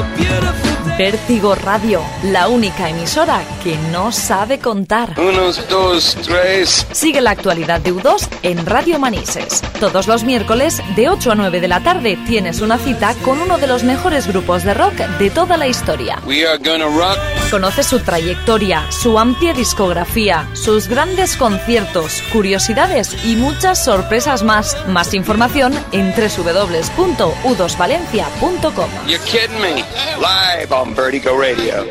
Vértigo Radio, la única emisora que no sabe contar. 1, 2, 3. Sigue la actualidad de U2 en Radio Manises. Todos los miércoles, de 8 a 9 de la tarde, tienes una cita con uno de los mejores grupos de rock de toda la historia. We are gonna rock. Conoce su trayectoria, su amplia discografía, sus grandes conciertos, curiosidades y muchas sorpresas más. Más información en www.u2valencia.com. You're kidding me. Live on Vertigo Radio.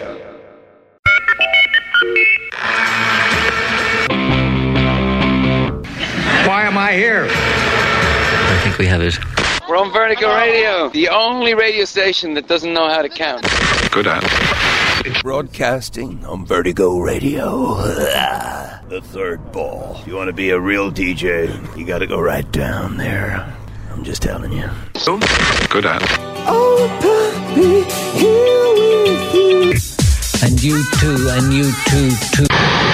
Why am I here? I think we have it. We're on Vertigo Radio, the only radio station that doesn't know how to count. Good at it. Broadcasting on Vertigo Radio. The third ball. If you want to be a real DJ, you got to go right down there. I'm just telling you. Good at it. Oh, puppy, here with you. And you too.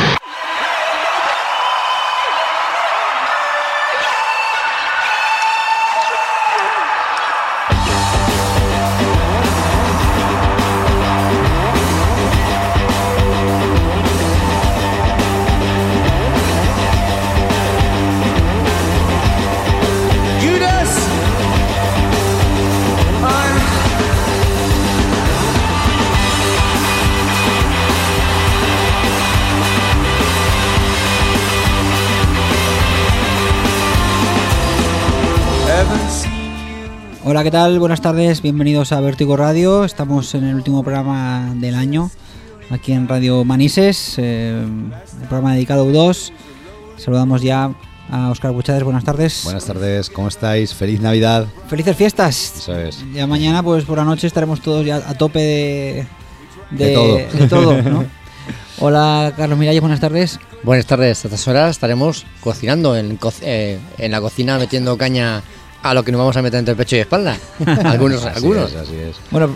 Hola, ¿qué tal? Buenas tardes, bienvenidos a Vértigo Radio. Estamos en el último programa del año, aquí en Radio Manises, el programa dedicado a U2. Saludamos ya a Óscar Buchades, buenas tardes. Buenas tardes, ¿cómo estáis? ¡Feliz Navidad! ¡Felices fiestas! Eso es. Ya mañana, pues por la noche estaremos todos ya a tope de todo, ¿no? Hola, Carlos Miralles, buenas tardes. Buenas tardes, a estas horas estaremos cocinando en la cocina, metiendo caña a lo que nos vamos a meter entre el pecho y espalda. Algunos. Así es. Bueno,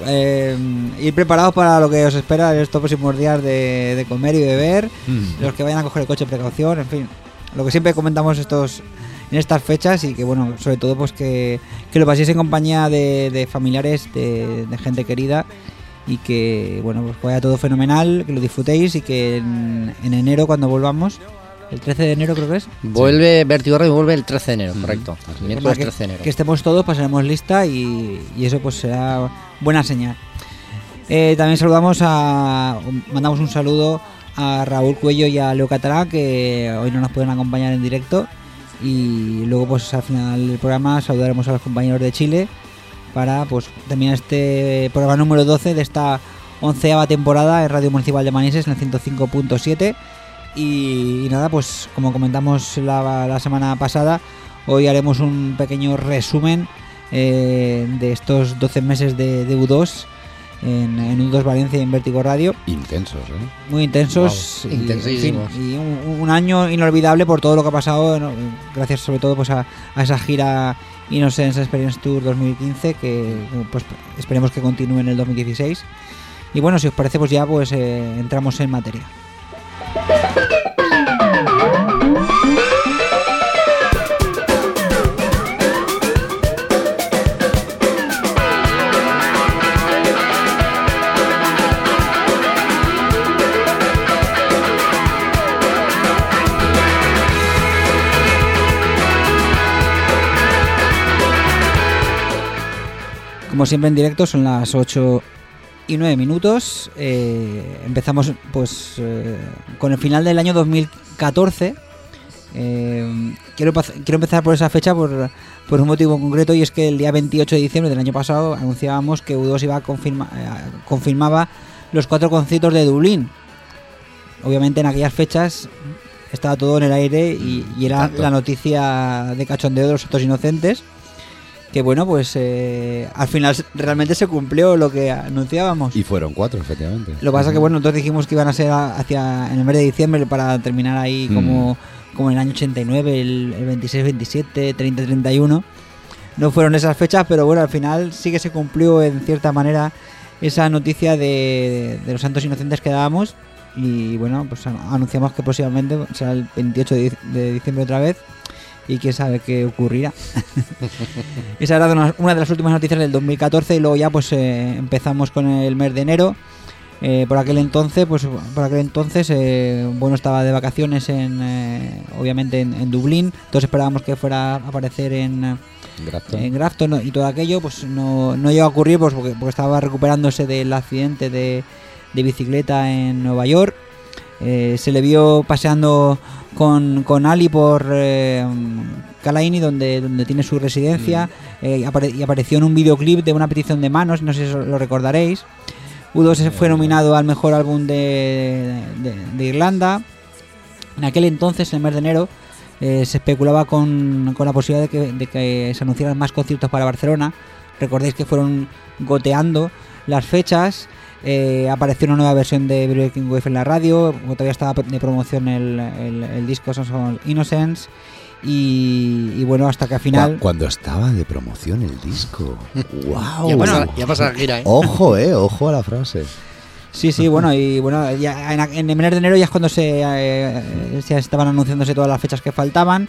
ir preparados para lo que os espera estos próximos días de comer y beber, los que vayan a coger el coche, precaución, en fin, lo que siempre comentamos en estas fechas, y que bueno, sobre todo pues que lo paséis en compañía de familiares, de gente querida, y que bueno, pues vaya todo fenomenal, que lo disfrutéis, y que en enero, cuando volvamos, el 13 de enero creo que es. Vuelve Vértigo Radio, vuelve el 13 de enero, correcto. El miércoles 13 de enero. Que estemos todos, pasaremos lista, y eso pues será buena señal. También mandamos un saludo a Raúl Cuello y a Leo Catalán, que hoy no nos pueden acompañar en directo, y luego pues al final del programa saludaremos a los compañeros de Chile para pues terminar este programa número 12 de esta 11ª temporada en Radio Municipal de Manises en el 105.7. Y nada, pues como comentamos la semana pasada, hoy haremos un pequeño resumen de estos 12 meses de U2 en U2 Valencia y en Vértigo Radio. Intensos, muy intensos. Wow, intensísimos. Y un año inolvidable por todo lo que ha pasado, ¿no? Gracias sobre todo pues a esa gira Innocence Experience Tour 2015, que pues esperemos que continúe en el 2016. Y bueno, si os parece, pues ya pues entramos en materia. Como siempre en directo, son las 8:09. Empezamos pues con el final del año 2014. Quiero empezar por esa fecha por un motivo concreto, y es que el día 28 de diciembre del año pasado anunciábamos que U2 confirmaba los 4 conciertos de Dublín. Obviamente en aquellas fechas estaba todo en el aire, y era la noticia de cachondeo de los Santos Inocentes, que bueno, pues al final realmente se cumplió lo que anunciábamos. Y fueron 4, efectivamente. Lo que pasa es que bueno, nosotros dijimos que iban a ser en el mes de diciembre, para terminar ahí como en el año 89, el 26-27, 30-31. No fueron esas fechas, pero bueno, al final sí que se cumplió en cierta manera esa noticia de los Santos Inocentes que dábamos. Y bueno, pues anunciamos que próximamente será el 28 de diciembre otra vez, y quién sabe qué ocurrirá. Esa era una de las últimas noticias del 2014 y luego ya pues empezamos con el mes de enero. Por aquel entonces bueno, estaba de vacaciones obviamente en Dublín. Todos esperábamos que fuera a aparecer en Grafton, y todo aquello pues no llegó a ocurrir pues porque estaba recuperándose del accidente de bicicleta en Nueva York. Se le vio paseando con Ali por Calaini, donde tiene su residencia, y apareció en un videoclip de una petición de manos, no sé si lo recordaréis. U2 fue nominado al mejor álbum de Irlanda. En aquel entonces, en el mes de enero, se especulaba con la posibilidad de que se anunciaran más conciertos para Barcelona. Recordéis que fueron goteando las fechas. Apareció una nueva versión de Breaking Wave en la radio. Todavía estaba de promoción el disco Sons of Innocence. Y bueno, hasta que al final... Cuando estaba de promoción el disco. ¡Wow! Ya pasa la gira, ¿eh? Ojo a la frase. Sí, bueno, y bueno, ya en el mes de enero ya es cuando se estaban anunciándose todas las fechas que faltaban.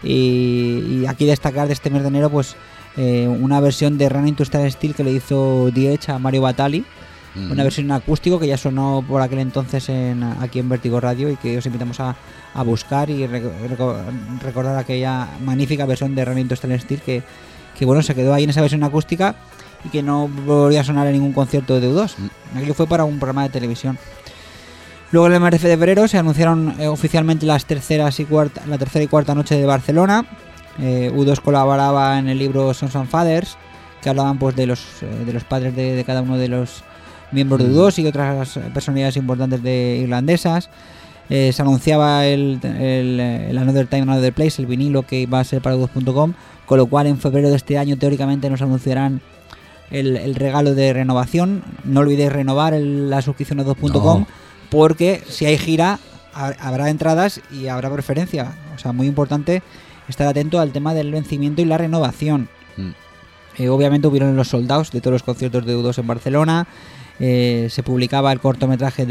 Y aquí destacar de este mes de enero, pues una versión de Running to Star Steel que le hizo The Edge a Mario Batali. Una versión acústico que ya sonó por aquel entonces aquí en Vértigo Radio y que os invitamos a buscar y recordar aquella magnífica versión de Running to Star Steel que bueno, se quedó ahí en esa versión acústica y que no volvió a sonar en ningún concierto de U2. Aquello fue para un programa de televisión. Luego en el mes de febrero se anunciaron oficialmente la tercera y cuarta noche de Barcelona. U2 colaboraba en el libro Sons and Fathers, que hablaban pues de los padres de cada uno de los miembros de U2 y otras personalidades importantes irlandesas. Se anunciaba el Another Time, Another Place, el vinilo que iba a ser para U2.com, con lo cual en febrero de este año teóricamente nos anunciarán el regalo de renovación. No olvidéis renovar la suscripción a U2.com, porque si hay gira habrá entradas y habrá preferencia. O sea, muy importante estar atento al tema del vencimiento y la renovación. Obviamente hubieron los soldados de todos los conciertos de U2 en Barcelona. Se publicaba el cortometraje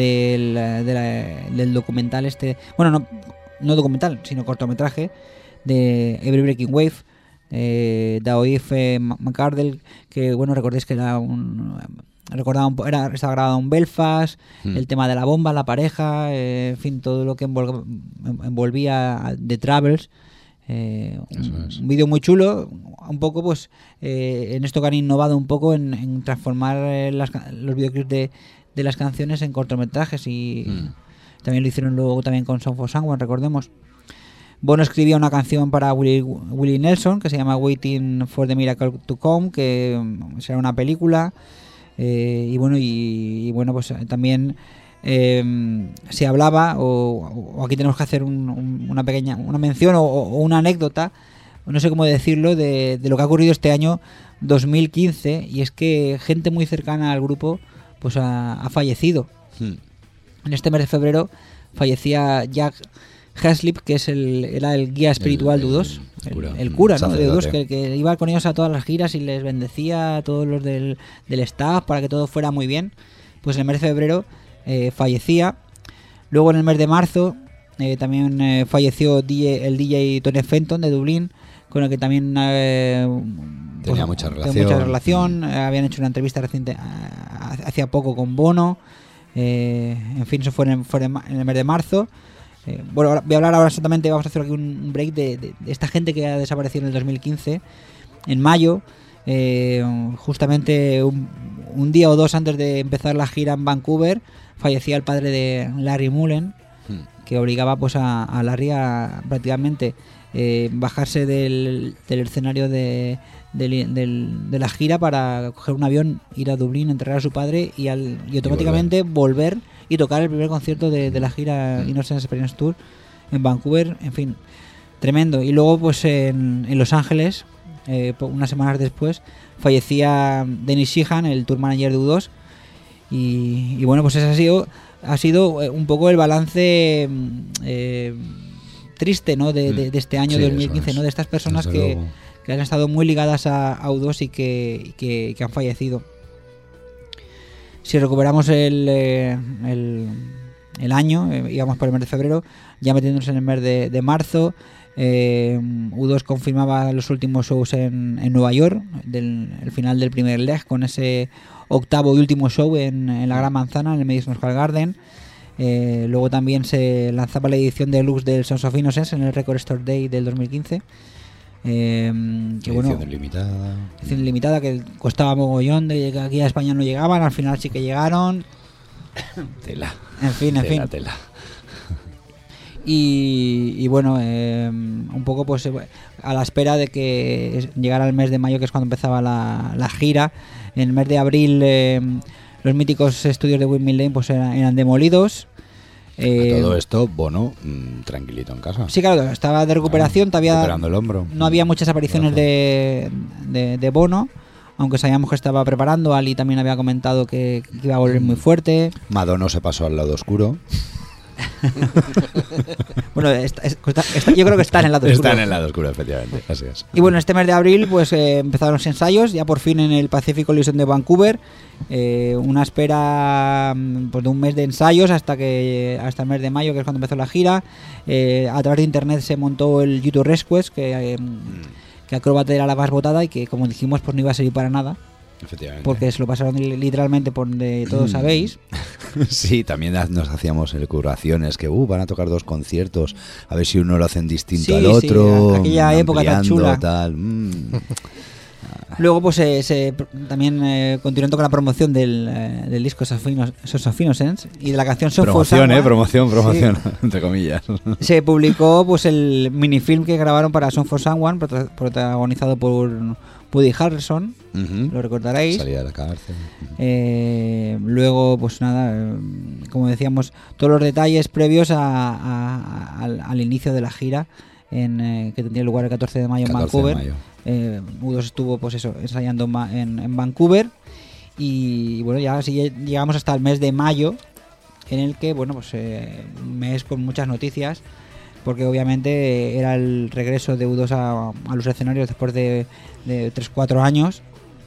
del documental bueno, no documental, sino cortometraje de Every Breaking Wave, Daoif McArdle, que bueno, recordéis que estaba grabado en Belfast, el tema de la bomba, la pareja, en fin, todo lo que envolvía a The Travels. Un vídeo muy chulo, un poco pues en esto que han innovado un poco en transformar los videoclips de las canciones en cortometrajes y también lo hicieron luego también con Song for Someone, recordemos. Bono escribía una canción para Willie Nelson que se llama Waiting for the Miracle to Come, que será una película, y bueno pues también se hablaba, o aquí tenemos que hacer una mención o una anécdota, no sé cómo decirlo, de lo que ha ocurrido este año 2015, y es que gente muy cercana al grupo pues ha fallecido. En este mes de febrero fallecía Jack Haslip, que era el guía espiritual de U2, el cura, ¿no?, de U2, que iba con ellos a todas las giras y les bendecía a todos los del staff para que todo fuera muy bien. Pues en el mes de febrero fallecía. Luego en el mes de marzo también falleció el DJ Tony Fenton de Dublín, con el que también tenía mucha relación. Habían hecho una entrevista reciente hacía poco con Bono. En fin, eso fue en el mes de marzo. Bueno, voy a hablar ahora exactamente, vamos a hacer aquí un break de esta gente que ha desaparecido en el 2015. En mayo, justamente un día o dos antes de empezar la gira en Vancouver, fallecía el padre de Larry Mullen, que obligaba pues a Larry a prácticamente bajarse del escenario de la gira para coger un avión, ir a Dublín, enterrar a su padre y automáticamente volver y tocar el primer concierto de la gira Innocence Experience Tour en Vancouver. En fin, tremendo. Y luego pues en Los Ángeles, unas semanas después, fallecía Dennis Sheehan, el tour manager de U2, y bueno, pues ese ha sido un poco el balance triste, ¿no?, de este año 2015, ¿no?, de estas personas que han estado muy ligadas a U2 y que han fallecido. Si recuperamos el el año, íbamos por el mes de febrero, ya metiéndonos en el mes de marzo. U2 confirmaba los últimos shows en Nueva York, el final del primer leg, con ese octavo y último show en la Gran Manzana, en el Madison Square Garden. Luego también se lanzaba la edición deluxe del Sons of Innocence en el Record Store Day del 2015. Edición limitada que costaba mogollón, de que aquí a España no llegaban, al final sí que llegaron. Tela. En fin. Tela. Y bueno, un poco pues a la espera de que llegara el mes de mayo, que es cuando empezaba la gira. En el mes de abril los míticos estudios de Windmill Lane pues eran demolidos. A todo esto, Bono, tranquilito en casa. Sí, claro, estaba de recuperación, todavía recuperando el hombro. No había muchas apariciones de Bono, aunque sabíamos que estaba preparando. Ali también había comentado que iba a volver muy fuerte. Madonna se pasó al lado oscuro. Bueno, yo creo que está en el lado oscuro. Está en el lado oscuro, efectivamente. Así es. Y bueno, este mes de abril pues empezaron los ensayos, ya por fin en el Pacific Coliseum de Vancouver. Una espera pues, de un mes de ensayos hasta el mes de mayo, que es cuando empezó la gira. A través de internet se montó el YouTube Request, que Acrobat era la más votada y que, como dijimos, pues no iba a servir para nada. Efectivamente. Porque se lo pasaron literalmente por donde todos sabéis. Sí, también nos hacíamos curaciones que van a tocar 2 conciertos, a ver si uno lo hacen distinto al otro. Aquella época tan chula. Tal. Luego pues también continuando con la promoción del disco Sons of Innocence y de la canción Song for Someone. Promoción, sí, entre comillas. Se publicó pues el minifilm que grabaron para Song for Someone, protagonizado por Woody Harrelson. Lo recordaréis. Salida de la cárcel. Luego pues nada, como decíamos, todos los detalles previos al inicio de la gira que tendría lugar el 14 de mayo en Vancouver. U2 estuvo pues eso, ensayando en Vancouver. Y bueno, ya así llegamos hasta el mes de mayo, en el que bueno pues un mes con muchas noticias, porque obviamente era el regreso de U2 a los escenarios después de 3-4 años.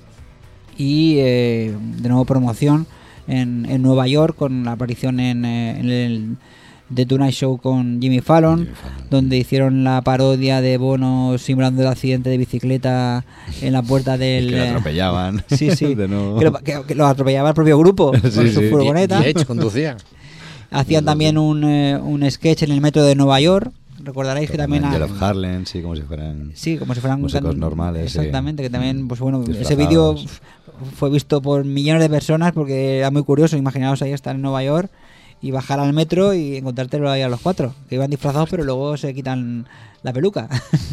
Y de nuevo promoción en Nueva York, con la aparición en el The Tonight Show con Jimmy Fallon, donde hicieron la parodia de Bono simulando el accidente de bicicleta en la puerta del... que lo atropellaban. Sí. De nuevo. Que lo atropellaba el propio grupo con su furgoneta. Y Edge conducía. Hacían también un sketch en el metro de Nueva York. Recordaréis que también... Angel of Harlem, sí, como si fueran músicos normales. Exactamente, sí. Que también, pues bueno, Disfrazados. Ese vídeo fue visto por millones de personas porque era muy curioso. Imaginaos ahí estar en Nueva York y bajar al metro y encontrártelo ahí a los 4, que iban disfrazados pero luego se quitan la peluca.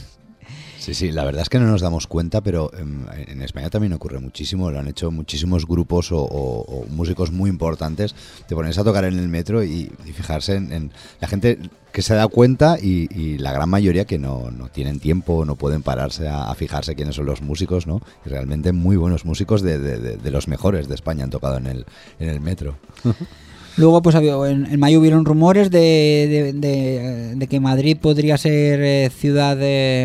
Sí, la verdad es que no nos damos cuenta, pero en España también ocurre muchísimo. Lo han hecho muchísimos grupos o músicos muy importantes. Te pones a tocar en el metro y fijarse en la gente que se da cuenta y la gran mayoría que no tienen tiempo, no pueden pararse a fijarse quiénes son los músicos, ¿no? Y realmente muy buenos músicos de los mejores de España han tocado en el metro. Luego, pues en mayo hubieron rumores de que Madrid podría ser ciudad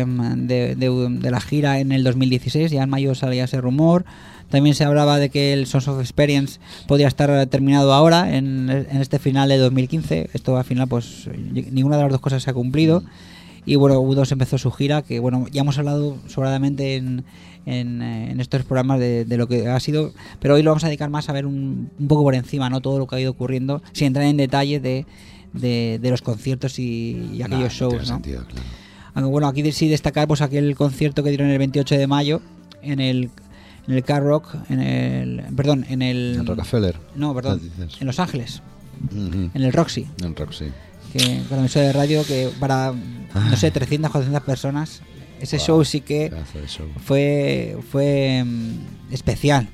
de la gira en el 2016. Ya en mayo salía ese rumor. También se hablaba de que el Sons of Experience podría estar terminado ahora, en este final de 2015. Esto al final, pues ninguna de las dos cosas se ha cumplido. Y bueno, U2 empezó su gira, que bueno, ya hemos hablado sobradamente en estos programas de lo que ha sido, pero hoy lo vamos a dedicar más a ver un poco por encima, ¿no? Todo lo que ha ido ocurriendo, sin entrar en detalle de los conciertos y aquellos shows, ¿no? Sentido, claro. Aunque bueno, aquí sí destacar pues aquel concierto que dieron el 28 de mayo en el Car Rock, en el Rockefeller. No, perdón, en Los Ángeles, Uh-huh. en el Roxy. En Roxy. Que con la emisora de radio que para, no sé, 300, 400 personas, ese show sí que fue especial.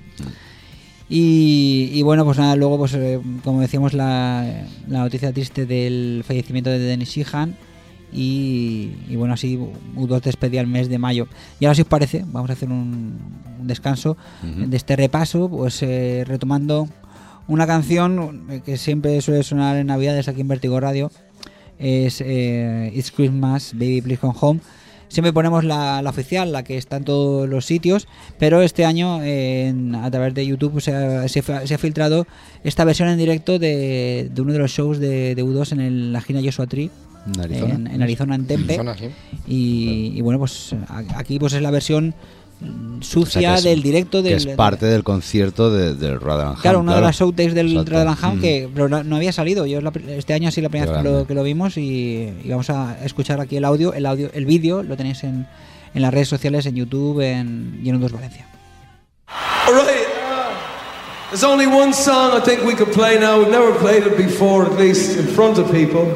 Y bueno, pues nada, luego pues como decíamos la noticia triste del fallecimiento de Dennis Sheehan y bueno, así U2 despedía el mes de mayo. Y ahora, si os parece, vamos a hacer un descanso de este repaso, pues retomando una canción que siempre suele sonar en Navidades aquí en Vertigo Radio. Es It's Christmas, Baby Please Come Home. siempre ponemos la oficial, la que está en todos los sitios, pero este año a través de YouTube se ha filtrado esta versión en directo de uno de los shows de U2 en la gira Joshua Tree. En Arizona, en Tempe. Sí. Y bueno, pues aquí pues es la versión sucia del directo que es parte del concierto del Rutherland. Claro, una de las outtakes del Rutherland que pero no había salido. Este año sí la primera vez que lo vimos y vamos a escuchar aquí el vídeo lo tenéis en las redes sociales, en YouTube y en U2 Valencia. All right, there's only one song I think we could play now. We've never played it before, at least in front of people.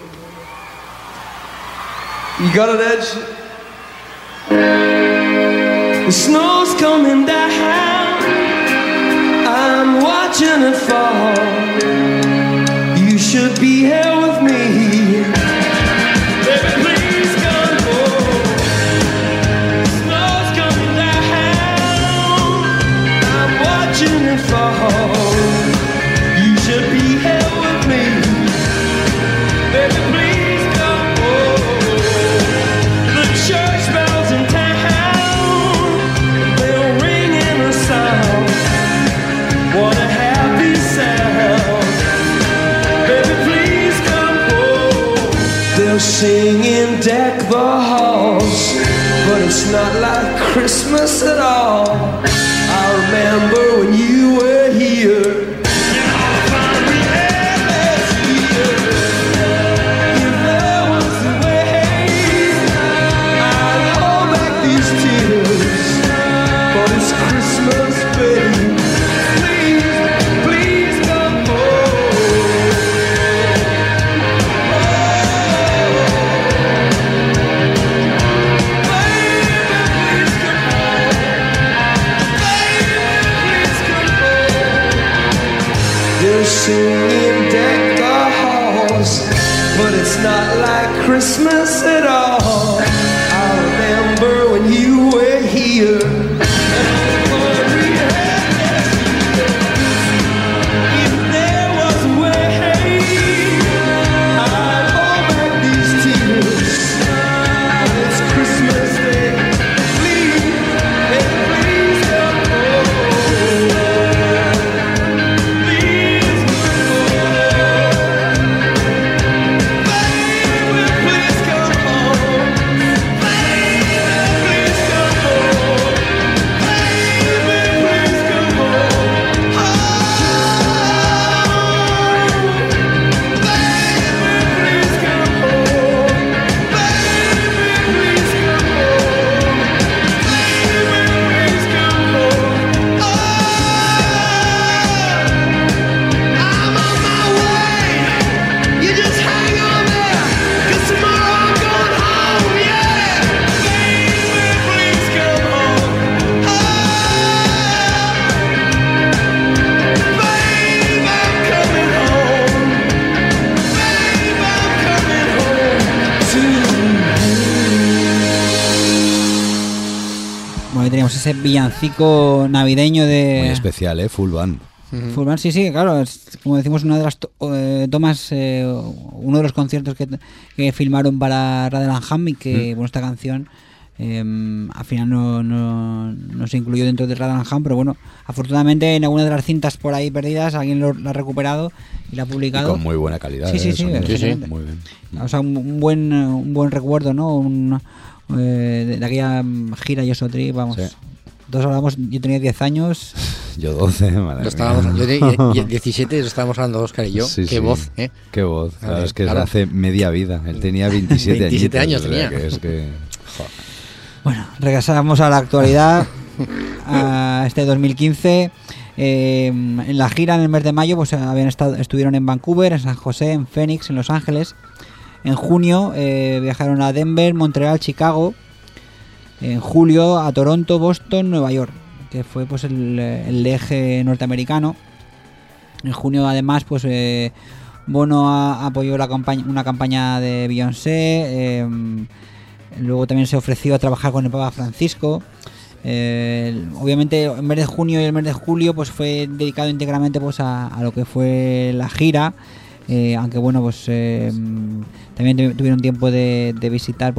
You got it, Edge? The snow's coming down, I'm watching it fall. You should be here with me. Baby, please come home. The snow's coming down, I'm watching it fall. You should be here with me. Baby, please come home. The church bells in town, what a happy sound. Baby, please come home. They'll sing and deck the halls, but it's not like Christmas at all. I remember when you were here. Singing deck the halls, but it's not like Christmas at all. I remember when you were here. If there was a way, I'd hold back these tears. It's Christmas Day. Please, please come home. Teníamos ese villancico navideño de... Muy especial, Full Band. Full Band, sí, claro. Es, como decimos, una de las tomas, uno de los conciertos que filmaron para Rutherland Ham y que, bueno, esta canción al final no se incluyó dentro de Rutherland Ham, pero bueno, afortunadamente en alguna de las cintas por ahí perdidas alguien la ha recuperado y la ha publicado. Y con muy buena calidad. Sí, sí, muy bien. O sea, un buen recuerdo, ¿no? De aquella gira Joshua Tree, vamos. Sí. Todos hablamos, yo tenía 10 años. Yo 12, madre mía. Yo tenía 17, estábamos hablando Óscar y yo. Sí, qué voz, ¿eh? Qué voz. Claro, es que hace media vida. Él tenía 27 años tenía. Que es que... Bueno, regresamos a la actualidad, a este 2015. En la gira en el mes de mayo pues estuvieron en Vancouver, en San José, en Phoenix, en Los Ángeles. En junio viajaron a Denver, Montreal, Chicago. En julio a Toronto, Boston, Nueva York, que fue pues el eje norteamericano. En junio además pues Bono apoyó una campaña de Beyoncé. Luego también se ofreció a trabajar con el Papa Francisco. Obviamente el mes de junio y el mes de julio pues fue dedicado íntegramente pues a lo que fue la gira. Aunque bueno, pues también tuvieron tiempo de visitar pues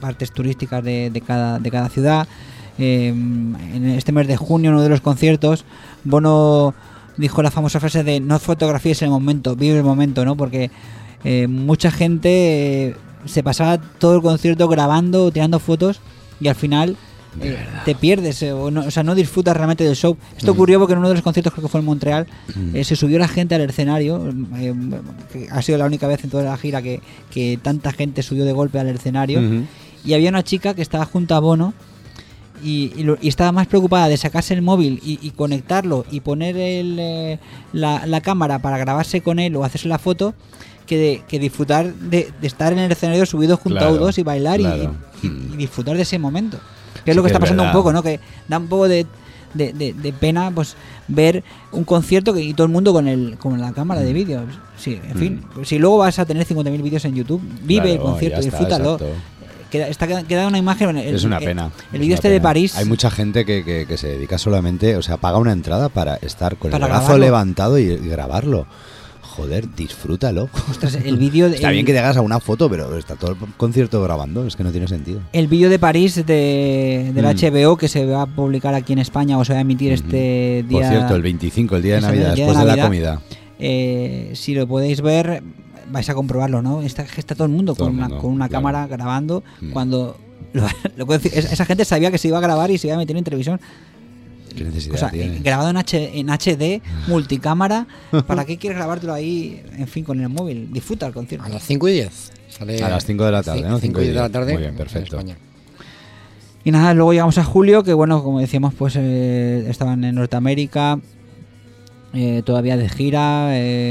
partes turísticas de cada ciudad. En este mes de junio, en uno de los conciertos, Bono dijo la famosa frase de no fotografíes el momento, vive el momento, ¿no? Porque mucha gente se pasaba todo el concierto grabando, tirando fotos, y al final te pierdes, o sea, no disfrutas realmente del show. Esto ocurrió porque en uno de los conciertos, creo que fue en Montreal, se subió la gente al escenario, que ha sido la única vez en toda la gira que tanta gente subió de golpe al escenario, y había una chica que estaba junto a Bono y estaba más preocupada de sacarse el móvil y conectarlo y poner la cámara para grabarse con él o hacerse la foto, que disfrutar de estar en el escenario subido junto a U2 y bailar y disfrutar de ese momento. Que es lo que está pasando un poco, ¿no? Que da un poco de pena, pues, ver un concierto y todo el mundo con la cámara de vídeo. Sí, en fin, si luego vas a tener 50.000 vídeos en YouTube, vive el concierto, disfrútalo. Queda una imagen. Es una pena. El vídeo de París. Hay mucha gente que se dedica solamente, o sea, paga una entrada para estar con el brazo grabarlo. Levantado y grabarlo. Joder, disfrútalo. Ostras, el vídeo está bien que te hagas a una foto, pero está todo el concierto grabando, es que no tiene sentido. El vídeo de París del HBO, que se va a publicar aquí en España, o se va a emitir este día. Por cierto, el 25, el día de Navidad, después de la comida. Si lo podéis ver, vais a comprobarlo, ¿no? Está todo el mundo con una cámara grabando. Cuando esa gente sabía que se iba a grabar y se iba a meter en televisión. ¿Qué necesidad o sea, tienes? Grabado en HD, multicámara. ¿Para qué quieres grabártelo ahí, en fin, con el móvil? Disfruta el concierto. A las 5:10. A las 5 de la tarde, ¿no? 5:10 de la tarde. Muy bien, perfecto. Y nada, luego llegamos a julio, que bueno, como decíamos, pues estaban en Norteamérica, todavía de gira.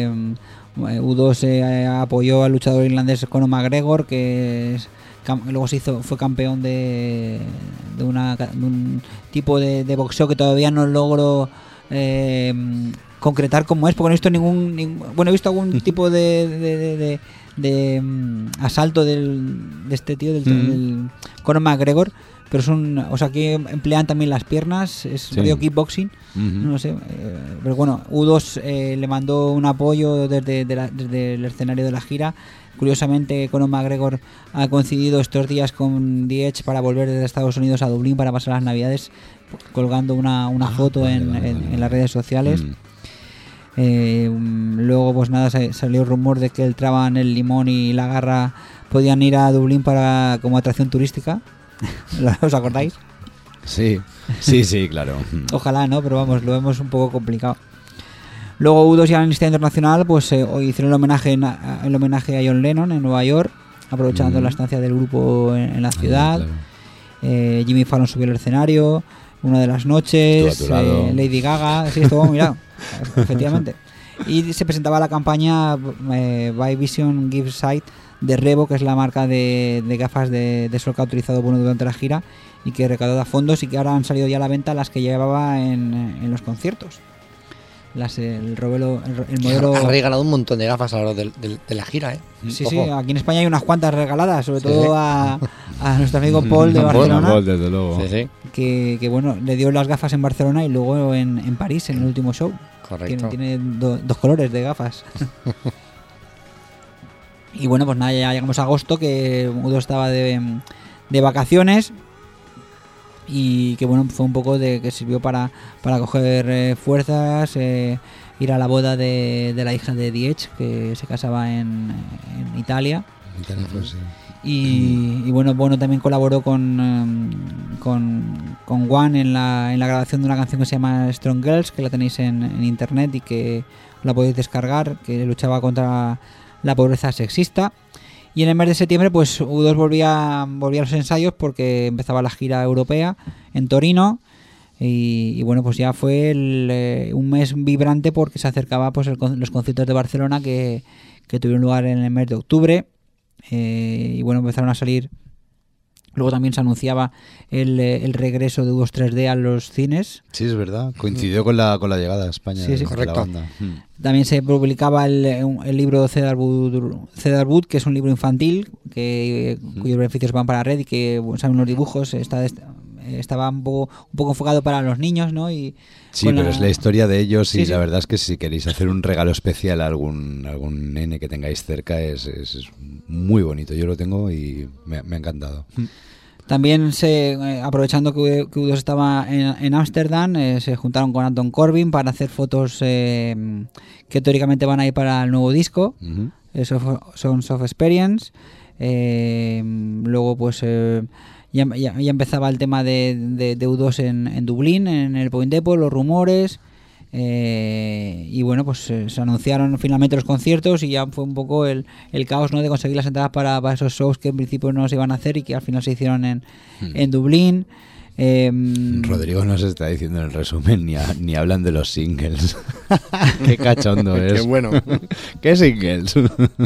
U2 apoyó al luchador irlandés Conor McGregor, que luego fue campeón de un tipo de boxeo que todavía no logro concretar cómo es, porque no he visto he visto algún tipo de asalto de este tío del Conor McGregor, pero aquí emplean también las piernas, es medio kickboxing, no sé, pero bueno, U2 le mandó un apoyo desde el escenario de la gira. Curiosamente, Conor McGregor ha coincidido estos días con The Edge para volver desde Estados Unidos a Dublín para pasar las Navidades, colgando una foto en las redes sociales. Luego, pues nada, salió el rumor de que el Traban, el Limón y la Garra podían ir a Dublín como atracción turística. ¿Os acordáis? Sí, claro. Ojalá, ¿no? Pero vamos, lo vemos un poco complicado. Luego U2 y Amnistía Internacional pues hoy hicieron el homenaje a John Lennon en Nueva York, aprovechando la estancia del grupo en la ciudad. Claro. Jimmy Fallon subió al escenario una de las noches, Lady Gaga, sí, estuvo mirado, efectivamente. Y se presentaba la campaña By Vision Give Sight de Revo, que es la marca de gafas de sol que ha utilizado Bono durante la gira y que recauda fondos, y que ahora han salido ya a la venta las que llevaba en los conciertos. El modelo ha regalado un montón de gafas a lo largo de la gira, ¿eh? Sí, aquí en España hay unas cuantas regaladas, sobre todo a nuestro amigo Paul de Barcelona. Paul, desde luego. Que bueno, le dio las gafas en Barcelona y luego en París, en el último show. Correcto. Tiene dos colores de gafas. Y bueno, pues nada, ya llegamos a agosto, que U2 estaba de vacaciones. Y que bueno, fue un poco que sirvió para coger fuerzas, ir a la boda de la hija de The Edge, que se casaba en Italia. Y bueno, Bono también colaboró con One en la grabación de una canción que se llama Strong Girls, que la tenéis en internet y que la podéis descargar, que luchaba contra la pobreza sexista. Y en el mes de septiembre, pues U2 volvía a los ensayos porque empezaba la gira europea en Torino. Y bueno, pues ya fue un mes vibrante porque se acercaba pues los conciertos de Barcelona que tuvieron lugar en el mes de octubre. Y bueno, empezaron a salir. Luego también se anunciaba el regreso de U2 3D a los cines. Sí, es verdad. Coincidió con la llegada a España. Sí, de la banda. También se publicaba el libro Cedar Wood, que es un libro infantil cuyos beneficios van para la red y que saben los dibujos. Está estaba un poco enfocado para los niños, ¿no? Y sí, pero es la historia de ellos sí, y sí. La verdad es que si queréis hacer un regalo especial a algún nene que tengáis cerca es muy bonito. Yo lo tengo y me ha encantado. También aprovechando que U2 estaba en Ámsterdam, se juntaron con Anton Corbijn para hacer fotos que teóricamente van a ir para el nuevo disco, Songs of Experience. Luego pues ya empezaba el tema de U2 en Dublín, en el Point Depot, los rumores, y bueno, pues se anunciaron finalmente los conciertos y ya fue un poco el caos, ¿no?, de conseguir las entradas para esos shows que en principio no se iban a hacer y que al final se hicieron en Dublín. Rodrigo nos está diciendo en el resumen, ni hablan de los singles. Qué cachondo es. Qué bueno. ¿Qué singles?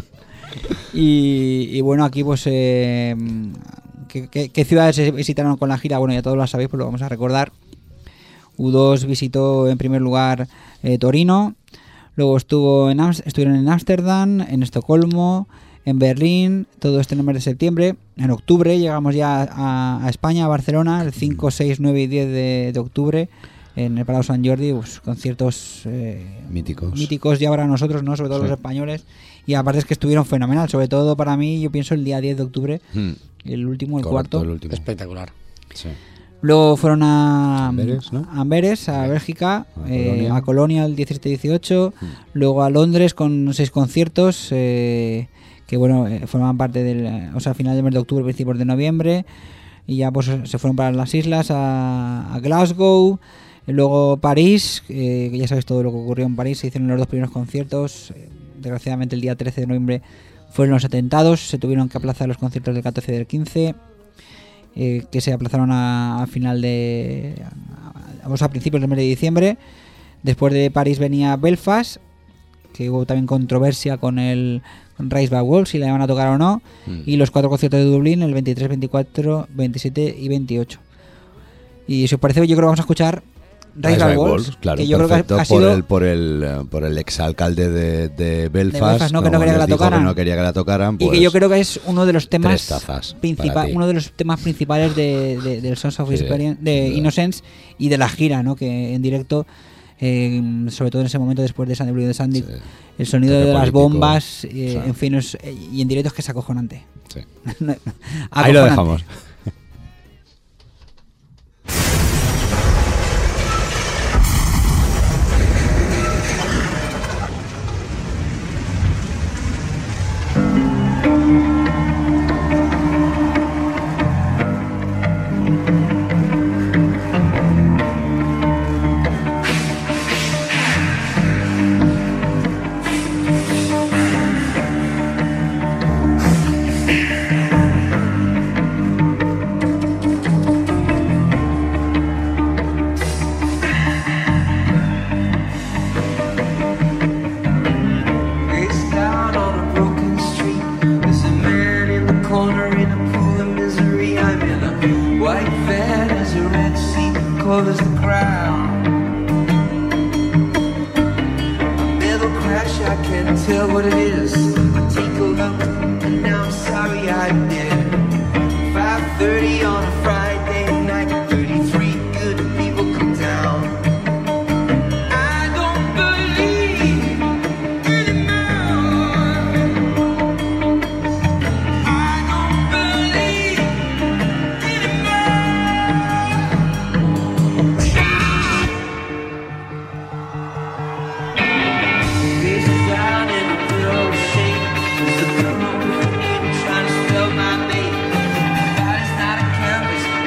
Y bueno, aquí pues ¿qué ciudades se visitaron con la gira? Bueno, ya todos lo sabéis, pues lo vamos a recordar. U2 visitó en primer lugar Torino, luego estuvieron en Ámsterdam, en Estocolmo, en Berlín, todo esto en el mes de septiembre. En octubre llegamos ya a España, a Barcelona, el 5, 6, 9 y 10 de octubre, en el Palau Sant Jordi, pues, conciertos míticos ya para nosotros, ¿no?, sobre todo los españoles. Y aparte es que estuvieron fenomenal, sobre todo para mí, yo pienso el día 10 de octubre, el último, el cuarto. El último. Espectacular. Sí. Luego fueron a Amberes, ¿no? Amberes, a Bélgica, a Colonia el 17-18, luego a Londres con 6 conciertos que bueno, formaban parte del, o sea, final del mes de octubre, principios de noviembre, y ya pues se fueron para las islas, a Glasgow, luego París, que ya sabéis todo lo que ocurrió en París. Se hicieron los 2 primeros conciertos. Desgraciadamente el día 13 de noviembre fueron los atentados, se tuvieron que aplazar los conciertos del 14 y del 15, que se aplazaron a final a principios del mes de diciembre. Después de París venía Belfast, que hubo también controversia con Rise by Wolves, si la iban a tocar o no, y los 4 conciertos de Dublín, el 23, 24, 27 y 28. Y si os parece, yo creo que vamos a escuchar Rise by Wolves, claro, que yo creo que ha sido por el exalcalde de Belfast, ¿no? Que no quería que la tocaran. Que no quería que la tocaran, pues, y que yo creo que es uno de los temas uno de los temas principales del Songs of Experience, de Innocence y de la gira, ¿no?, que en directo, sobre todo en ese momento después de Sandy Sandy, el sonido de las bombas, en fin, y en directo es que es acojonante. Sí. Acojonante. Ahí lo dejamos. covers the crowd. A metal crash, I can't tell what it is. I take a look, and now I'm sorry I did. 5:30 on a Friday night, 33 good people come down. I don't believe anymore. I don't believe face down in a pillow shape. There's a pillow trying to spell my name. God is not a canvas,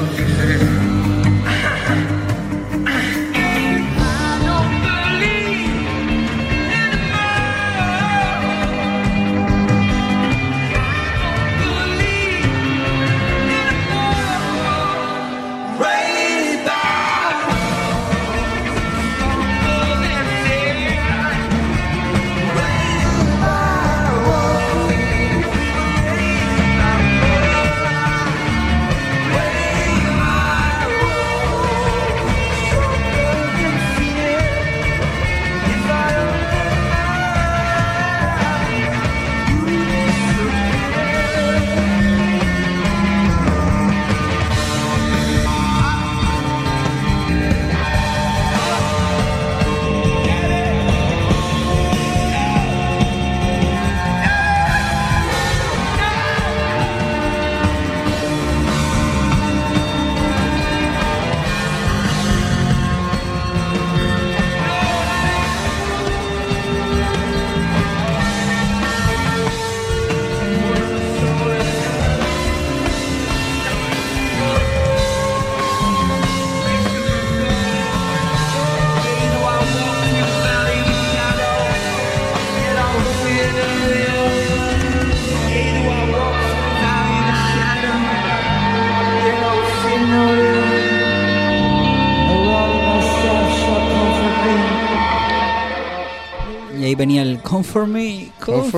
Venía el Come For Me.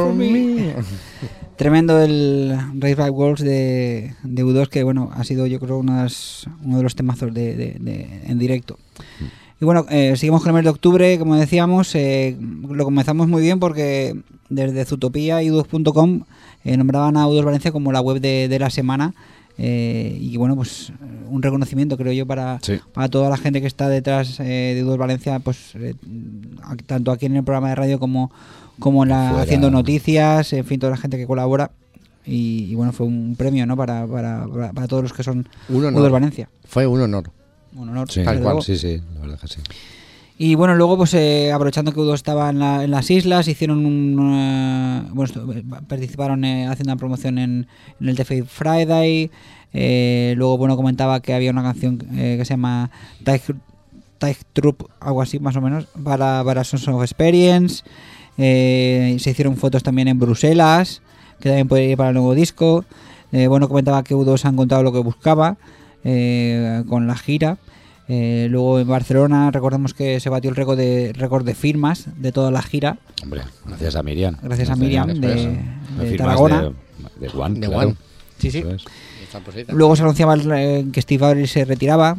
Tremendo el Race by Wolves de U2, que bueno, ha sido yo creo uno de los temazos en directo. Y bueno, seguimos con el mes de octubre, como decíamos, lo comenzamos muy bien porque desde Zootopia y U2.com nombraban a U2 Valencia como la web de la semana. Y bueno, pues un reconocimiento creo yo para toda la gente que está detrás de U2 Valencia, pues tanto aquí en el programa de radio como haciendo noticias, en fin, toda la gente que colabora. Y bueno, fue un premio, ¿no? para todos los que son U2 Valencia. Fue un honor. Un honor, sí, tal cual, sí, la verdad que sí. Y bueno, luego pues aprovechando que U2 estaba en las islas, hicieron participaron haciendo una promoción en el TF Friday. Luego bueno, comentaba que había una canción que se llama Tide Troop, algo así más o menos, para Sons of Experience. Se hicieron fotos también en Bruselas, que también puede ir para el nuevo disco. Bueno, comentaba que U2 ha encontrado lo que buscaba con la gira. Luego en Barcelona recordemos que se batió el récord de firmas de toda la gira. Hombre, gracias a Miriam. Gracias a Miriam de Tarragona. De One, de claro. One. Sí. Luego se anunciaba que Steve Aoki se retiraba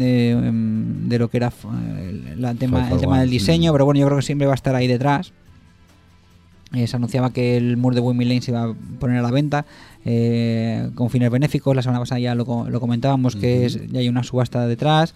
de lo que era el tema del diseño, pero bueno, yo creo que siempre va a estar ahí detrás. Se anunciaba que el muro de Windmill Lane se iba a poner a la venta con fines benéficos. La semana pasada ya lo comentábamos, que ya hay una subasta detrás.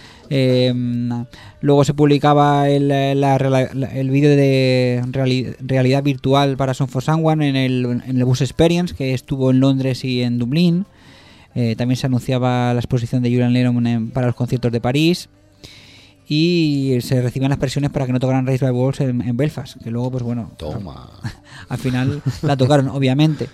Luego se publicaba el vídeo de realidad virtual para Song for Someone en el Bus Experience, que estuvo en Londres y en Dublín. También se anunciaba la exposición de Julian Lennon para los conciertos de París. Y se recibían las presiones para que no tocaran Race by Wolves en Belfast, que luego pues bueno, toma. Al final la tocaron obviamente.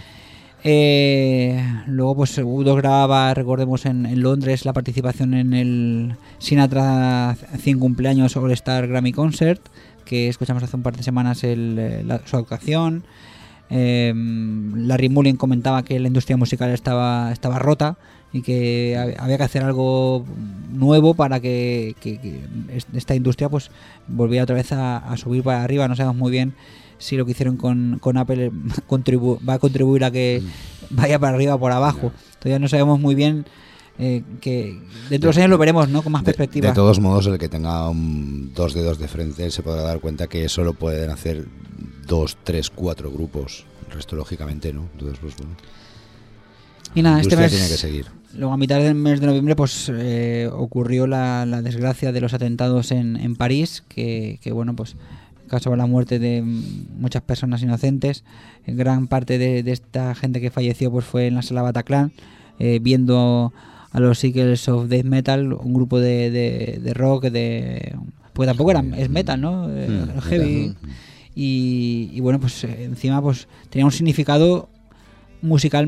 Luego pues U2 grababa, recordemos, en Londres la participación en el Sinatra 100 cumpleaños All Star Grammy Concert, que escuchamos hace un par de semanas su actuación. Larry Mullen comentaba que la industria musical estaba rota y que había que hacer algo nuevo para que esta industria pues volviera otra vez a subir para arriba. No sabemos muy bien si lo que hicieron con Apple va a contribuir a que vaya para arriba o por abajo. Todavía no sabemos muy bien, que dentro de los años lo veremos, ¿no? Con más perspectiva. De todos modos, el que tenga dos dedos de frente se podrá dar cuenta que solo pueden hacer 2, 3, 4 grupos. El resto, lógicamente, ¿no? Entonces, pues bueno. Y nada, este mes tiene que seguir. Luego a mitad del mes de noviembre pues ocurrió la desgracia de los atentados en París, que bueno, pues causó la muerte de muchas personas inocentes. Gran parte de esta gente que falleció pues fue en la sala Bataclan, viendo a los Eagles of Death Metal, un grupo de rock, pues tampoco es metal, ¿no? Heavy. Y bueno, pues encima pues tenía un significado musical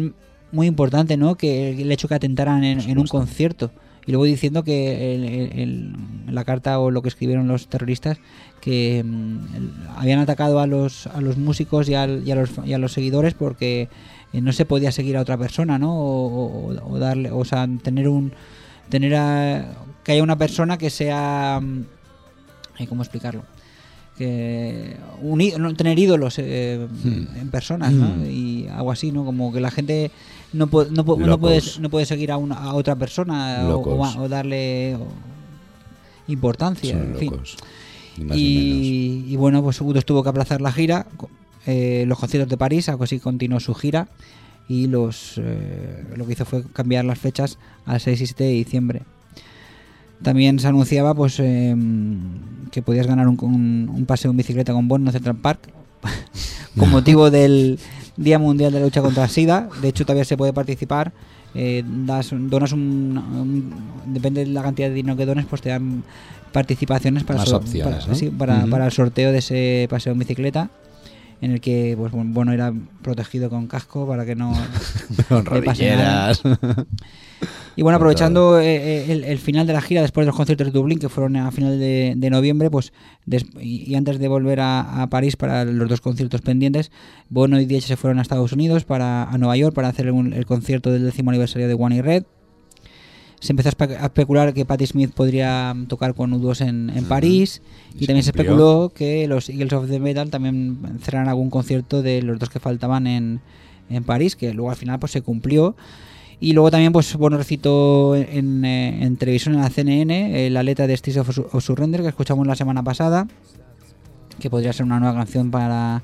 muy importante, ¿no? Que el hecho que atentaran en un concierto. Y luego diciendo que la carta o lo que escribieron los terroristas, que habían atacado a los músicos y a los seguidores porque no se podía seguir a otra persona, ¿no? O darle, o sea, que haya una persona que sea, ¿cómo explicarlo? Que no tener ídolos en personas, ¿no? Y algo así, ¿no? Como que la gente no puede seguir a otra persona o darle importancia. Son en fin. locos. Ni más ni menos. Y bueno, pues U2 tuvo que aplazar la gira, los conciertos de París, algo así continuó su gira, y lo que hizo fue cambiar las fechas al 6 y 7 de diciembre. También se anunciaba pues que podías ganar un paseo en bicicleta con Bono en Central Park con motivo del Día Mundial de la Lucha contra el SIDA. De hecho, todavía se puede participar. Donas depende de la cantidad de dinero que dones, pues te dan participaciones para, más opciones, ¿no? sí, para el sorteo de ese paseo en bicicleta, en el que pues Bono era protegido con casco para que no con le pase nada. rodilleras. Y bueno, aprovechando el final de la gira, después de los conciertos de Dublín, que fueron a final de noviembre, pues y antes de volver a París para los 2 conciertos pendientes, Bono y The Edge se fueron a Estados Unidos, a Nueva York, para hacer el concierto del 10º aniversario de One y Red. Se empezó a especular que Patti Smith podría tocar con U2 en París, y también se especuló que los Eagles of the Metal también cerraran algún concierto de los 2 que faltaban en París, que luego al final pues se cumplió. Y luego también pues Bono recitó en televisión, en la CNN, la letra de Styles of Surrender, que escuchamos la semana pasada, que podría ser una nueva canción para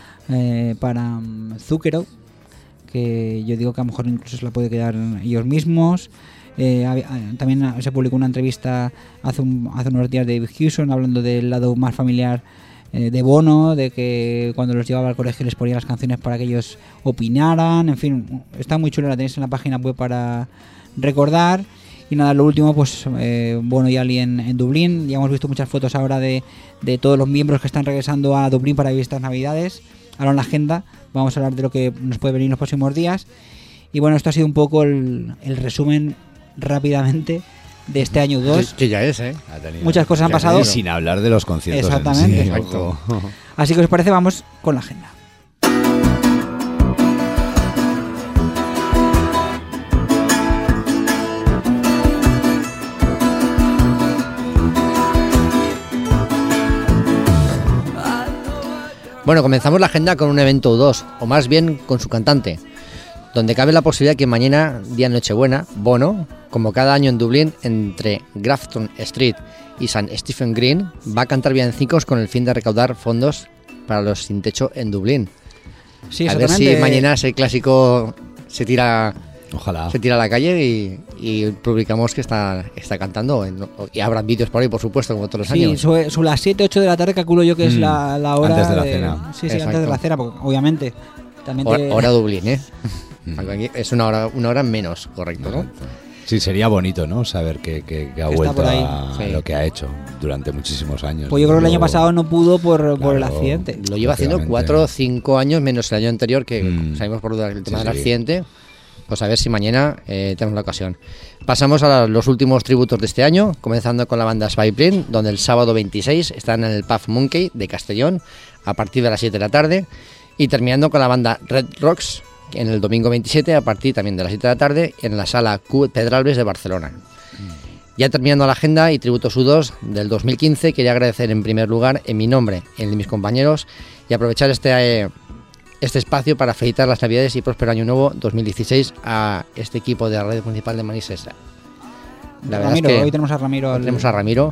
Zucchero, que yo digo que a lo mejor incluso se la puede quedar ellos mismos. También se publicó una entrevista hace unos días de David Hewson hablando del lado más familiar de Bono, de que cuando los llevaba al colegio les ponía las canciones para que ellos opinaran. En fin, está muy chulo, la tenéis en la página web para recordar. Y nada, lo último, pues Bono y Ali en Dublín. Ya hemos visto muchas fotos ahora de todos los miembros que están regresando a Dublín para vivir estas navidades. Ahora en la agenda vamos a hablar de lo que nos puede venir en los próximos días. Y bueno, esto ha sido un poco el resumen rápidamente de este año 2. Que ya es, Muchas cosas han pasado. Sin hablar de los conciertos. Exactamente. En sí. Exacto. Así que, ¿os parece? Vamos con la agenda. Bueno, comenzamos la agenda con un evento U2, o más bien con su cantante, donde cabe la posibilidad que mañana, día Nochebuena, Bono, como cada año en Dublín, entre Grafton Street y St. Stephen Green, va a cantar villancicos con el fin de recaudar fondos para los sin techo en Dublín. Sí, a ver si mañana ese clásico se tira, ojalá, se tira a la calle y publicamos que está cantando. Y habrá vídeos por ahí, por supuesto, como todos los años. Sí, sobre las 7, 8 de la tarde calculo yo que es la hora antes de la cena. Sí, antes de la cena, porque obviamente también hora Dublín, ¿eh? Es una hora menos, correcto, ¿no? Sí, sería bonito, ¿no? Saber que ha vuelto a lo que ha hecho durante muchísimos años. Pues yo creo que el año pasado no pudo por el accidente. Lo lleva haciendo 4 o 5 años, menos el año anterior, que sabemos por el tema del accidente. Pues a ver si mañana tenemos la ocasión. Pasamos a los últimos tributos de este año, comenzando con la banda Spyplane, donde el sábado 26 están en el Pub Monkey de Castellón a partir de las 7 de la tarde, y terminando con la banda Red Rocks en el domingo 27 a partir también de las 7 de la tarde en la sala Q Pedralbes de Barcelona. Ya terminando la agenda y tributos U2 del 2015, quería agradecer en primer lugar en mi nombre, en el de mis compañeros, y aprovechar este espacio para felicitar las Navidades y próspero año nuevo 2016 a este equipo de la Radio Municipal de Manises. La verdad Ramiro, es que hoy tenemos a Ramiro. Tenemos a Ramiro.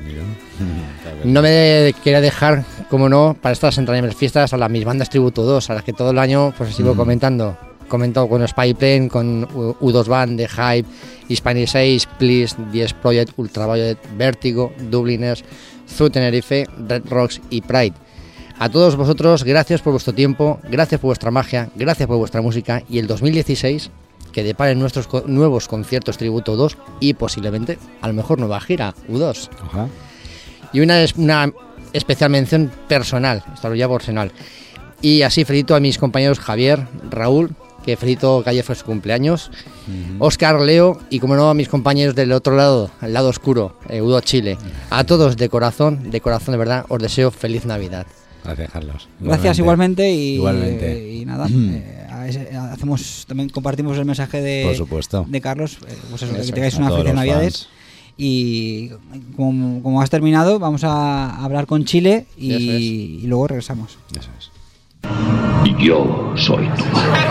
No me quería dejar, como no, para estas entrañables fiestas a mis bandas tributo 2, a las que todo el año pues sigo comentando. Comento con Spyplane, con U2 Band, The Hype, Hispanic 6, Please, The Project, Ultraviolet, Vertigo, Dubliners, Zoo Tenerife, Red Rocks y Pride. A todos vosotros, gracias por vuestro tiempo, gracias por vuestra magia, gracias por vuestra música, y el 2016 que deparen nuestros nuevos conciertos tributo 2 y posiblemente a lo mejor nueva gira U2. Ajá. Y una especial mención personal, esto ya personal. Y así felicito a mis compañeros Javier, Raúl, que felicito que ayer fue su cumpleaños. Óscar, Leo y como no a mis compañeros del otro lado, el lado oscuro, Udo Chile. A todos de corazón de verdad, os deseo feliz Navidad. Gracias, Carlos. Gracias igualmente Igualmente. Nada, compartimos el mensaje Por supuesto. de Carlos, pues eso, Eso, que tengáis a una todos feliz los Navidades. fans. Y como has terminado, vamos a hablar con Chile y luego regresamos. Eso es. Yo soy tu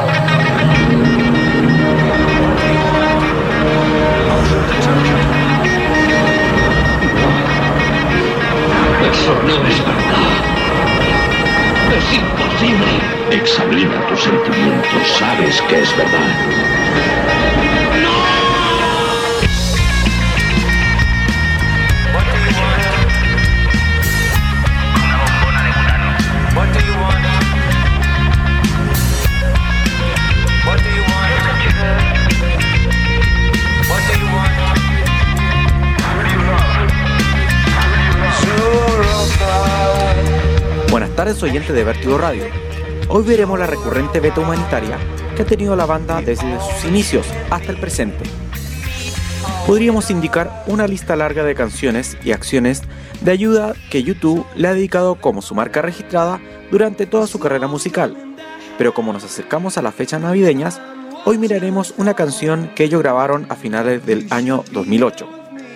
Eso no es verdad. Es imposible. Examina tus sentimientos, sabes que es verdad. Buenas tardes, oyentes de Vértigo Radio. Hoy veremos la recurrente beta humanitaria que ha tenido la banda desde sus inicios hasta el presente. Podríamos indicar una lista larga de canciones y acciones de ayuda que YouTube le ha dedicado como su marca registrada durante toda su carrera musical. Pero como nos acercamos a las fechas navideñas, hoy miraremos una canción que ellos grabaron a finales del año 2008.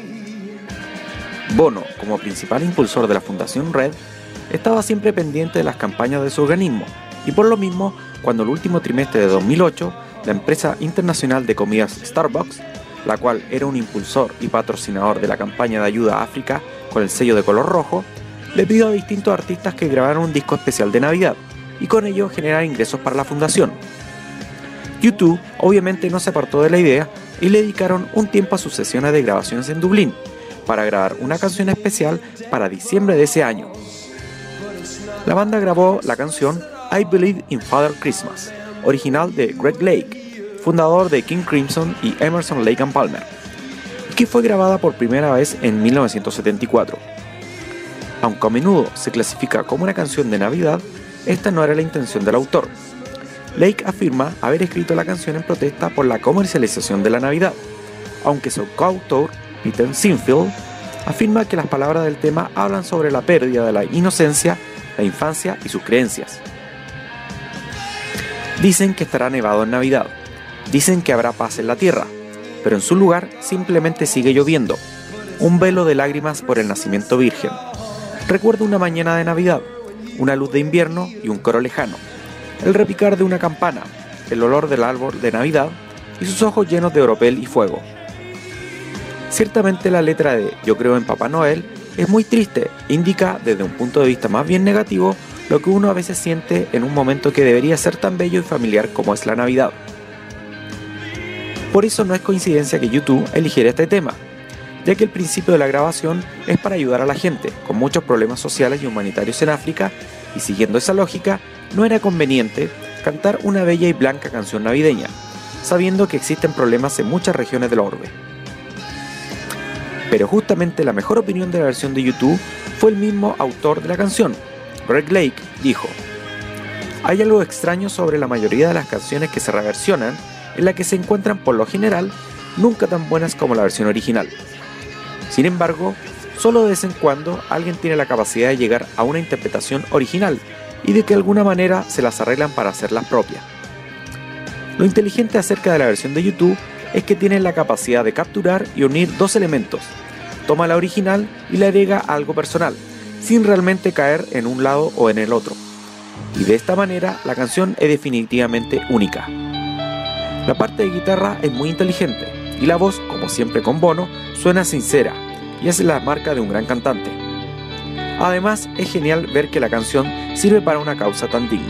Bono, como principal impulsor de la Fundación Red, estaba siempre pendiente de las campañas de su organismo, y por lo mismo, cuando el último trimestre de 2008, la empresa internacional de comidas Starbucks, la cual era un impulsor y patrocinador de la campaña de ayuda a África con el sello de color rojo, le pidió a distintos artistas que grabaran un disco especial de Navidad, y con ello generar ingresos para la fundación. YouTube obviamente no se apartó de la idea y le dedicaron un tiempo a sus sesiones de grabaciones en Dublín, para grabar una canción especial para diciembre de ese año. La banda grabó la canción I Believe in Father Christmas, original de Greg Lake, fundador de King Crimson y Emerson, Lake and Palmer, y que fue grabada por primera vez en 1974. Aunque a menudo se clasifica como una canción de Navidad, esta no era la intención del autor. Lake afirma haber escrito la canción en protesta por la comercialización de la Navidad, aunque su coautor, Peter Sinfield, afirma que las palabras del tema hablan sobre la pérdida de la inocencia, la infancia y sus creencias. Dicen que estará nevado en Navidad, dicen que habrá paz en la tierra, pero en su lugar simplemente sigue lloviendo, un velo de lágrimas por el nacimiento virgen. Recuerdo una mañana de Navidad, una luz de invierno y un coro lejano, el repicar de una campana, el olor del árbol de Navidad y sus ojos llenos de oropel y fuego. Ciertamente la letra de Yo creo en Papá Noel es muy triste e indica desde un punto de vista más bien negativo lo que uno a veces siente en un momento que debería ser tan bello y familiar como es la Navidad. Por eso no es coincidencia que YouTube eligiera este tema, ya que el principio de la grabación es para ayudar a la gente con muchos problemas sociales y humanitarios en África, y siguiendo esa lógica, no era conveniente cantar una bella y blanca canción navideña, sabiendo que existen problemas en muchas regiones de la orbe. Pero justamente la mejor opinión de la versión de YouTube fue el mismo autor de la canción. Greg Lake dijo: hay algo extraño sobre la mayoría de las canciones que se reversionan, en la que se encuentran por lo general nunca tan buenas como la versión original. Sin embargo, solo de vez en cuando alguien tiene la capacidad de llegar a una interpretación original y de que de alguna manera se las arreglan para hacerlas propias. Lo inteligente acerca de la versión de YouTube es que tiene la capacidad de capturar y unir dos elementos. Toma la original y le agrega algo personal, sin realmente caer en un lado o en el otro. Y de esta manera la canción es definitivamente única. La parte de guitarra es muy inteligente y la voz, como siempre con Bono, suena sincera y es la marca de un gran cantante. Además, es genial ver que la canción sirve para una causa tan digna.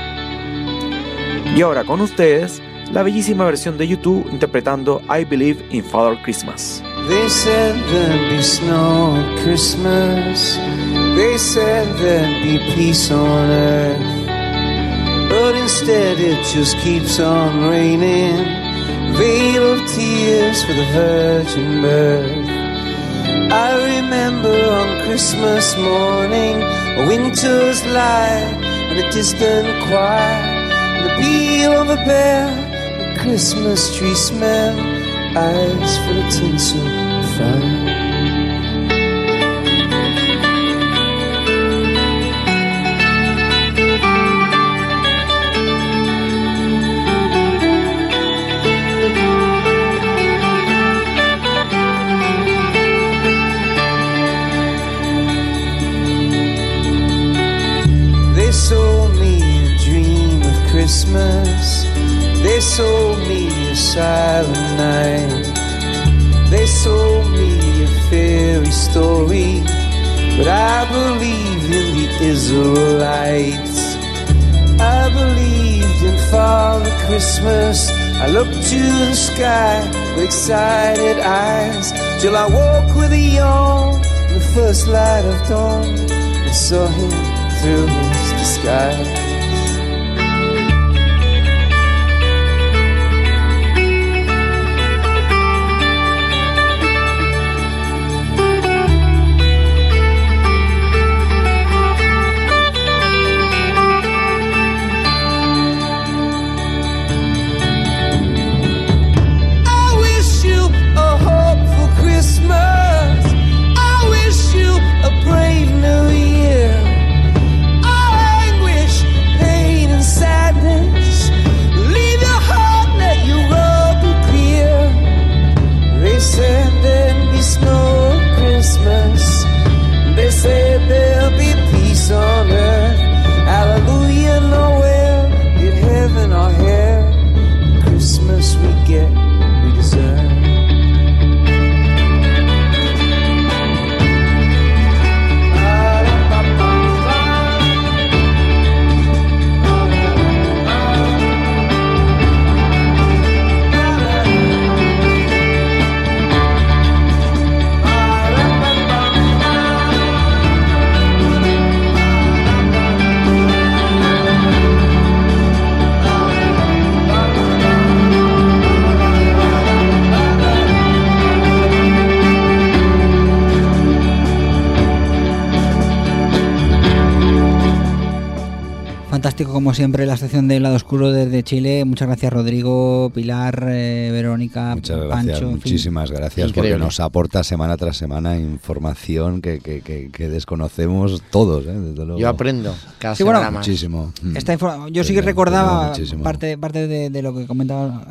Y ahora con ustedes, la bellísima versión de YouTube interpretando I Believe in Father Christmas. They said there'd be snow at Christmas. They said there'd be peace on earth. But instead it just keeps on raining. Veil of tears for the virgin birth. I remember on Christmas morning, a winter's light and a distant choir, the peel of a pear, the Christmas tree smell, eyes full of tinsel and fire. They sold me a dream of Christmas. They sold me a silent night. They sold me a fairy story, but I believe in the Israelites. I believed in Father Christmas. I looked to the sky with excited eyes, till I woke with a yawn in the first light of dawn and saw him through his disguise. They said there'll be peace on earth. Hallelujah, nowhere in heaven or hell. Christmas we get, we deserve. Fantástico como siempre la sección del lado oscuro desde Chile. Muchas gracias Rodrigo, Pilar, Verónica, muchas gracias, Pancho, muchísimas gracias. Increíble. Porque nos aporta semana tras semana información que desconocemos todos, desde luego. Yo aprendo cada Sí, bueno, semana más. Muchísimo. Yo sí que recordaba muchísimo. parte de lo que comentaba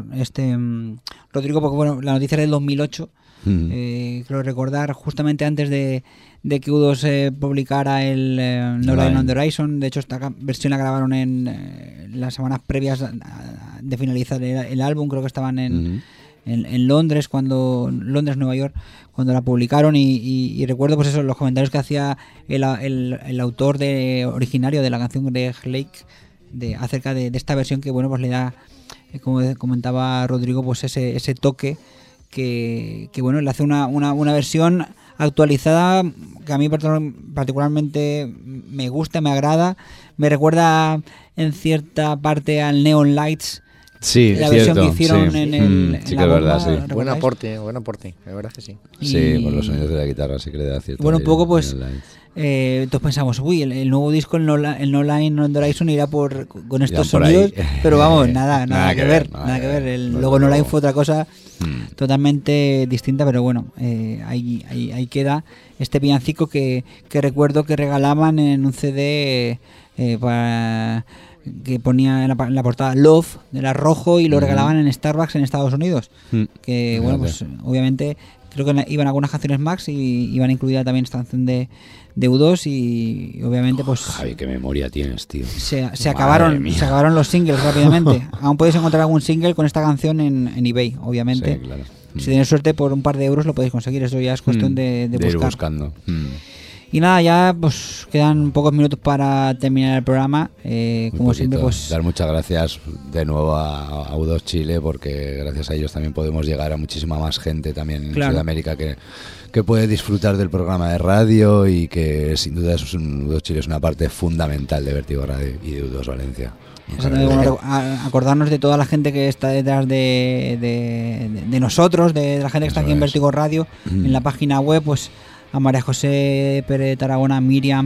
Rodrigo, porque bueno, la noticia era del 2008. Creo recordar justamente antes de que U2 publicara el No Line on the Horizon. De hecho, esta versión la grabaron en las semanas previas de finalizar el álbum. Creo que estaban en Londres, Nueva York, cuando la publicaron. Y recuerdo pues eso, los comentarios que hacía el autor originario de la canción de Lake acerca de esta versión, que bueno, pues le da, como comentaba Rodrigo, pues ese toque que bueno, le hace una versión actualizada que a mí particularmente me gusta, me agrada, me recuerda en cierta parte al Neon Lights. Sí, la cierto, versión que hicieron sí. en Sí, la que es verdad, bomba, sí. Buen aporte, la verdad que sí. Sí, con los sonidos de la guitarra sí que le da cierto. Bueno, un poco pues entonces pensamos, el nuevo disco, el No Line on the Horizon, irá con estos sonidos, pero vamos, nada que ver. Luego No Line fue otra cosa totalmente distinta, pero bueno, ahí queda este villancico que recuerdo que regalaban en un CD que ponía en la portada Love, era rojo, y lo regalaban en Starbucks en Estados Unidos. Que bueno, pues obviamente creo que iban algunas canciones Max y iban incluida también esta canción de U2, y obviamente pues Javi, qué memoria tienes, tío. se acabaron los singles rápidamente. Aún podéis encontrar algún single con esta canción en eBay, obviamente. Sí, claro. Si tenéis suerte, por un par de euros lo podéis conseguir. Eso ya es cuestión de ir buscar. buscando. Y nada, ya pues quedan pocos minutos para terminar el programa. Como siempre, pues dar muchas gracias de nuevo a U2 Chile, porque gracias a ellos también podemos llegar a muchísima más gente también en Sudamérica que puede disfrutar del programa de radio, y que sin duda U2 Chile es una parte fundamental de Vértigo Radio y de U2 Valencia. Bueno, acordarnos de toda la gente que está detrás de nosotros, de la gente que está aquí en Vértigo Radio, en la página web, pues a María José Pérez Tarragona, Miriam,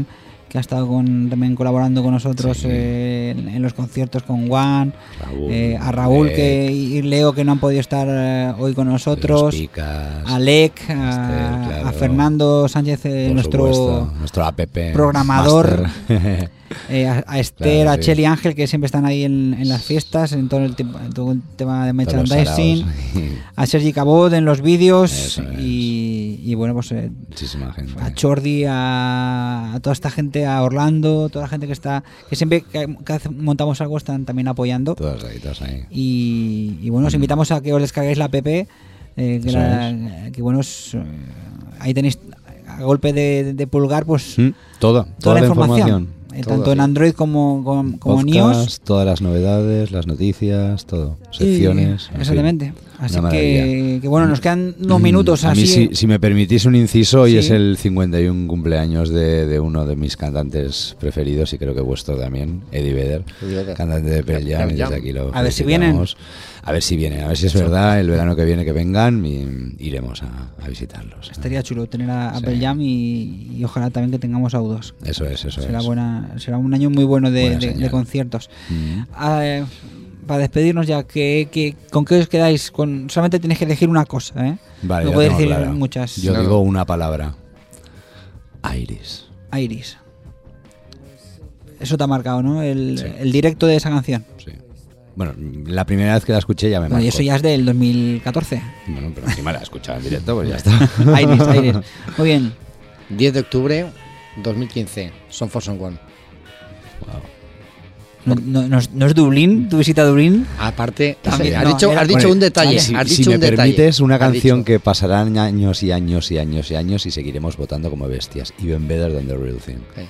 que ha estado también colaborando con nosotros en los conciertos con Juan, a Raúl y Leo, que no han podido estar hoy con nosotros, a Lec, a Fernando Sánchez, nuestro app programador, a Esther, a Cheli Ángel, que siempre están ahí en las fiestas, en todo el tema de merchandising, a Sergi Cabot en los vídeos y bueno, pues muchísima gente, a Chordi, a toda esta gente, a Orlando, toda la gente que siempre que montamos algo están también apoyando. Todos ahí. Y bueno, os invitamos a que os descarguéis la app, que bueno, ahí tenéis a golpe de pulgar pues toda la información. Tanto en Android como en iOS. Todas las novedades, las noticias, todo. Secciones. Exactamente. Así que bueno, nos quedan unos minutos. A así. mí, si me permitís un inciso, hoy es el 51 cumpleaños de uno de mis cantantes preferidos, y creo que vuestro también, Eddie Vedder, cantante de Pearl Jam, y desde aquí lo a ver si vienen. A ver si vienen, a ver si es verdad, el verano que viene que vengan y iremos a visitarlos. Estaría chulo tener a Pearl Jam y ojalá también que tengamos a U2. Eso es. Será un año muy bueno de conciertos. Para despedirnos ya, ¿con qué os quedáis? Solamente tenéis que elegir una cosa, ¿eh? Vale, no puedo decir muchas. Yo digo una palabra. Iris. Eso te ha marcado, ¿no? El directo de esa canción. Sí. Bueno, la primera vez que la escuché ya me marcó. Y eso ya es del 2014. Bueno, pero encima la he escuchado en directo, pues ya está. Iris. Muy bien. 10 de octubre 2015, Song for Someone. Wow. ¿No es Dublín? ¿Tu visita a Dublín? Aparte, también, has dicho un detalle. Si me permites, una canción que pasarán años y años y años y años y seguiremos votando como bestias. Even Better Than The Real Thing. Okay.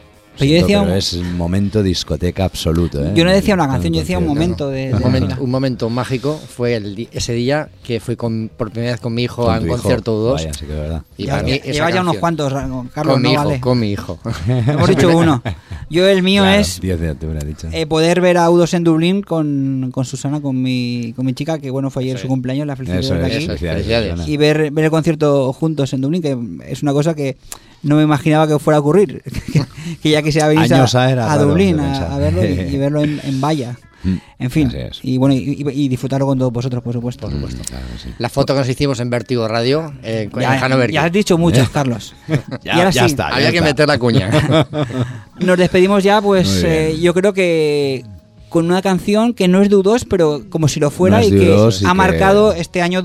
Pero es un momento discoteca absoluto, ¿eh? Yo no decía una canción, yo decía un momento un momento mágico fue ese día que fui por primera vez con mi hijo a un concierto 2. Vaya, sí que es verdad. Y lleva ya unos cuantos, Carlos, con mi hijo. Hemos dicho uno. Yo el mío es 10 de octubre, dicho. Poder ver a U2 en Dublín con Susana, con mi chica, que bueno, fue ayer su cumpleaños, la felicidad de aquí. Felicidades. Y ver el concierto juntos en Dublín, que es una cosa que no me imaginaba que fuera a ocurrir. Que ya quisiera venir a Dublín a verlo y verlo en valla. En fin, y bueno, y disfrutarlo con todos vosotros, por supuesto. Claro, sí. La foto que nos hicimos en Vértigo Radio en Hanover. Ya has dicho muchas, Carlos. ya está. Había que meter la cuña. Nos despedimos ya, pues yo creo que con una canción que no es de U2, pero como si lo fuera, y que ha marcado este año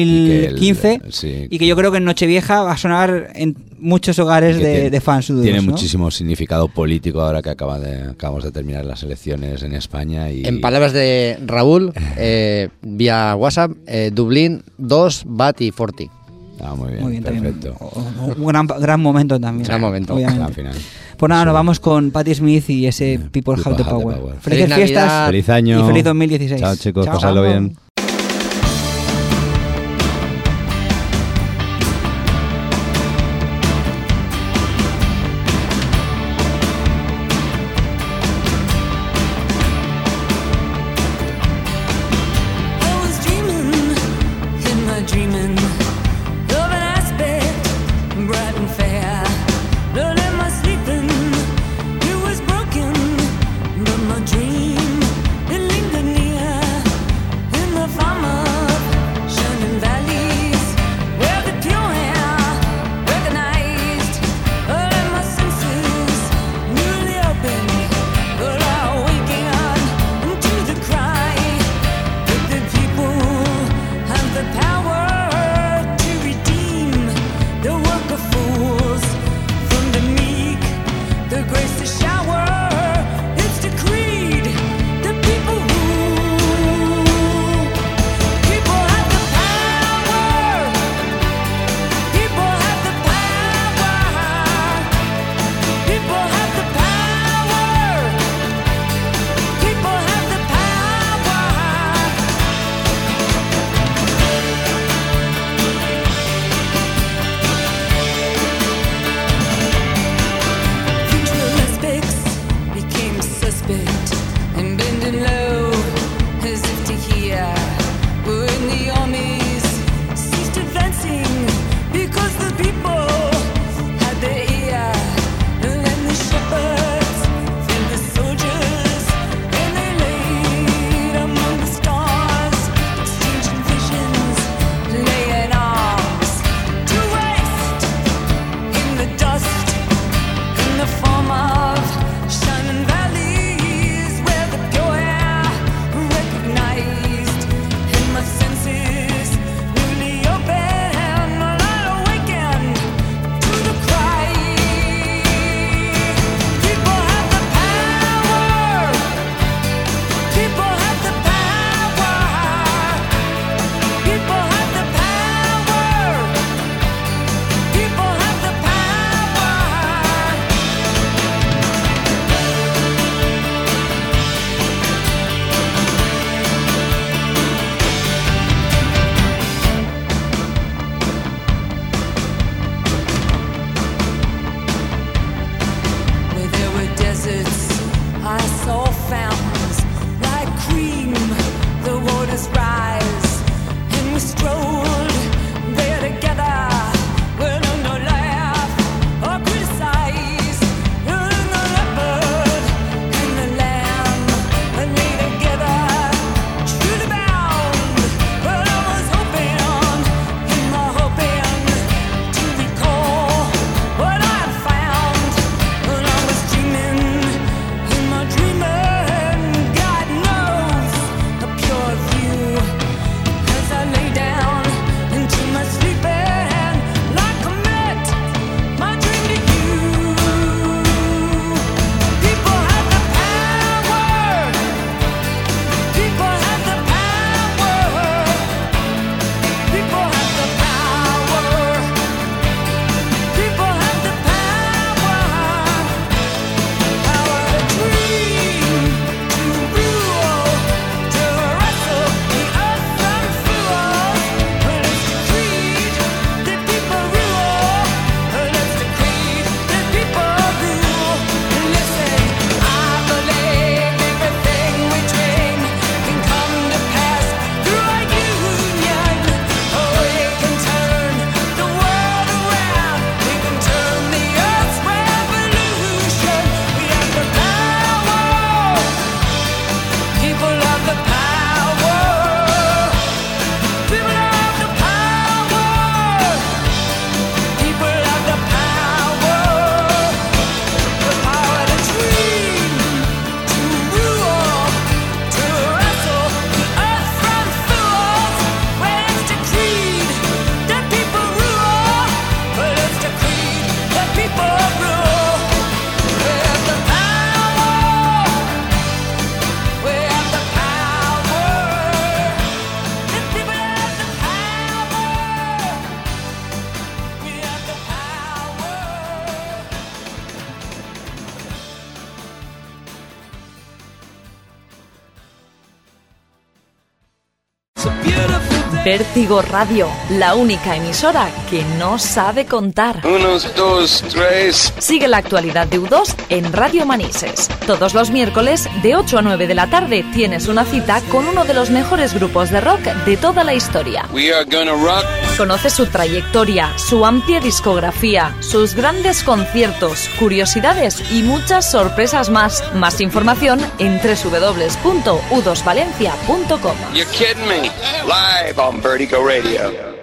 2015 y que yo creo que en Nochevieja va a sonar en muchos hogares de fans U2. Tiene muchísimo significado político ahora que acabamos de terminar las elecciones en España. En palabras de Raúl, vía WhatsApp, Dublín 2, Bat y Forti. Muy bien, perfecto. Un gran momento también. Gran momento. Gran final. Pues nada, nos vamos con Patti Smith y ese People Have the Power. Felices fiestas, feliz año y feliz 2016. Chao, chicos, pasadlo bien. In the Vértigo Radio, la única emisora que no sabe contar. 1, 2, 3. Sigue la actualidad de U2 en Radio Manises. Todos los miércoles de 8 a 9 de la tarde tienes una cita con uno de los mejores grupos de rock de toda la historia. We are gonna rock. Conoce su trayectoria, su amplia discografía, sus grandes conciertos, curiosidades y muchas sorpresas más. Más información en www.u2valencia.com. You're kidding me. Live on Vertigo Radio.